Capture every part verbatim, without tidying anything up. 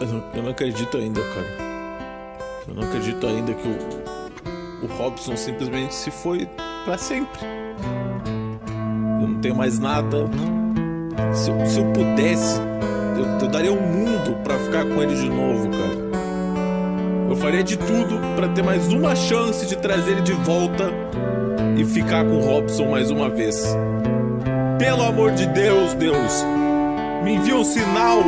não, eu não acredito ainda, cara. Eu não acredito ainda que o, o Robson simplesmente se foi pra sempre. Eu não tenho mais nada. Se eu, se eu pudesse, eu, eu daria um mundo pra ficar com ele de novo, cara. Eu faria de tudo pra ter mais uma chance de trazer ele de volta e ficar com o Robson mais uma vez. Pelo amor de Deus, Deus, me envia um sinal.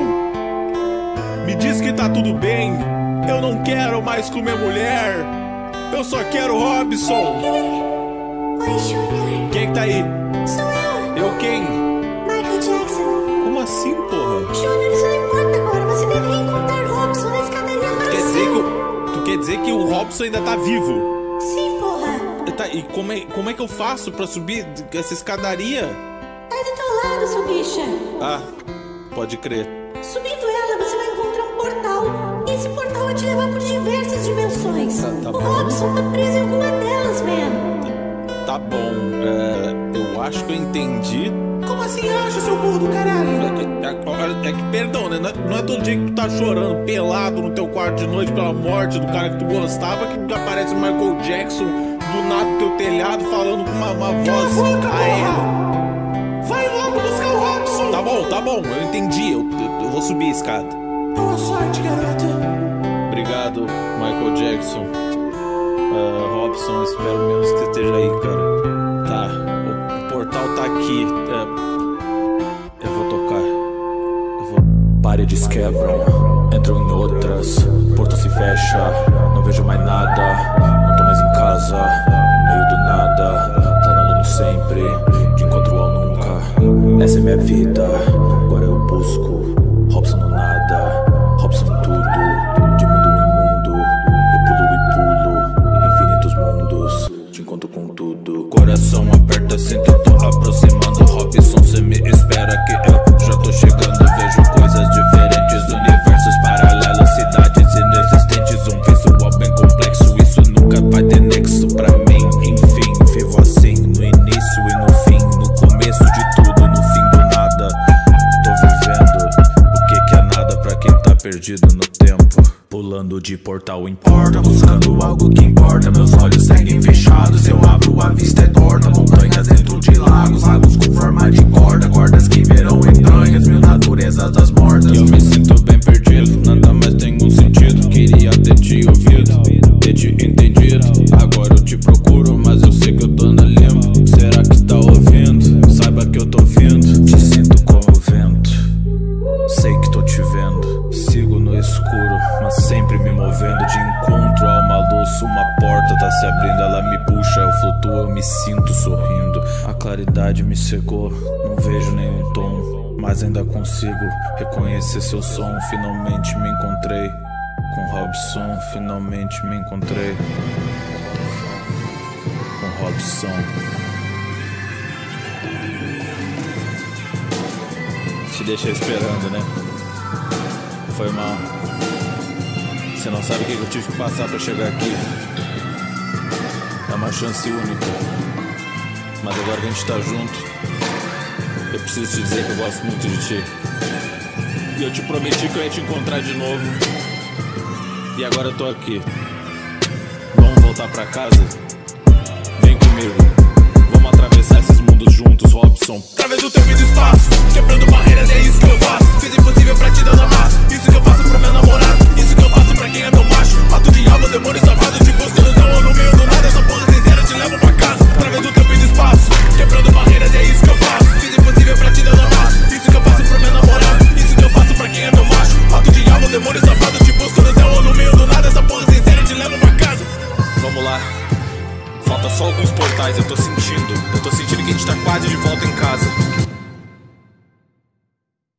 Me diz que tá tudo bem. Eu não quero mais comer mulher. Eu só quero o Robson. Oi, Júnior. Quem que tá aí? Sou eu. Eu quem? Michael Jackson. Como assim, porra? Júnior, isso não importa agora. Você deve encontrar Robson na escadaria para Quer dizer que sempre. o, tu quer dizer que o Robson ainda tá vivo? Sim, porra. Tá, e como é, como é que eu faço pra subir essa escadaria? Tá do teu lado, sua bicha. Ah, pode crer. Subindo ela, você vai encontrar um portal. E esse portal vai te levar por diversas dimensões. Tá, tá o bom. Robson tá preso em alguma delas, man. Tá bom, é, eu acho que eu entendi. Como assim acha, seu burro do caralho? É, é, é que, perdão, né? Não é, não é todo dia que tu tá chorando pelado no teu quarto de noite pela morte do cara que tu gostava que aparece o Michael Jackson do nada do teu telhado falando com uma, uma voz aérea. Vai logo buscar o Robson. Tá bom, tá bom, eu entendi. Eu, eu, eu vou subir a escada. Boa sorte, garoto. Obrigado, Michael Jackson. Uh, Robson, espero menos que esteja aí, cara. Tá, o, o portal tá aqui. É, eu vou tocar. Eu vou. Paredes quebram, entram em outras. Porta se fecha, não vejo mais nada. Não tô mais em casa, no meio do nada. Planando no sempre, de encontro ao nunca. Essa é minha vida, agora eu busco. Robson no nada, Robson em tudo. De mundo em mundo, eu pulo e pulo. Infinitos mundos, te encontro com tudo. Coração aperta, sinto, tô aproximando. Robson, cê me espera que eu já tô chegando. Vejo coisas diferentes, universos paralelos, cidades inexistentes. Um visual bem complexo, isso nunca vai ter nexo pra mim. Enfim, vivo assim, no início e no fim. No começo de tudo, no fim do nada. Tô vivendo o que que é nada pra quem tá perdido no tempo. Pulando de portal em porta, buscando algo que importa. Meus olhos seguem fechados, eu abro, a vista é torta. Montanhas dentro de lagos, lagos com forma de corda. Cordas que verão entranhas, mil naturezas das mortas. E eu me sinto bem perdido, nada mais tem um sentido. Queria ter te ouvido, ter te entendido. Agora eu te procuro, mas eu sei que eu tô na limbo. Será que tá ouvindo? Saiba que eu tô vindo. Te sinto como o vento, sei que tô te vendo. Sigo no escuro, mas sempre me movendo. De encontro a uma luz, uma porta tá se abrindo. Ela me puxa, eu flutuo, eu me sinto sorrindo. A claridade me cegou, não vejo nenhum tom, mas ainda consigo reconhecer seu som. Finalmente me encontrei com Robson, finalmente me encontrei com Robson. Te deixei esperando, né? Foi mal. Você não sabe o que eu tive que passar pra chegar aqui. É uma chance única. Mas agora que a gente tá junto, eu preciso te dizer que eu gosto muito de ti. E eu te prometi que eu ia te encontrar de novo. E agora eu tô aqui. Vamos voltar pra casa? Vem comigo. Vamos atravessar esses mundos juntos, Robson. Através do tempo e do espaço, quebrando barreiras, é isso que eu faço. Fiz impossível pra te dar na massa. Isso que eu faço pro meu namorado. Isso que eu faço pra quem é meu macho. Mato diabo, demônio safado. Te busco no céu ou no meio do nada. Essa porra sincera te levo pra casa. Através do tempo e do espaço, quebrando barreiras, é isso que eu faço. Fiz impossível pra te dar na massa. Isso que eu faço pro meu namorado. Isso que eu faço pra quem é meu macho. Mato diabo, demônio safado. Te busco no céu ou no meio do nada. Essa porra sincera te levo pra casa. Vamos lá. Falta só alguns portais, eu tô sentindo. Eu tô sentindo que a gente tá quase de volta em casa.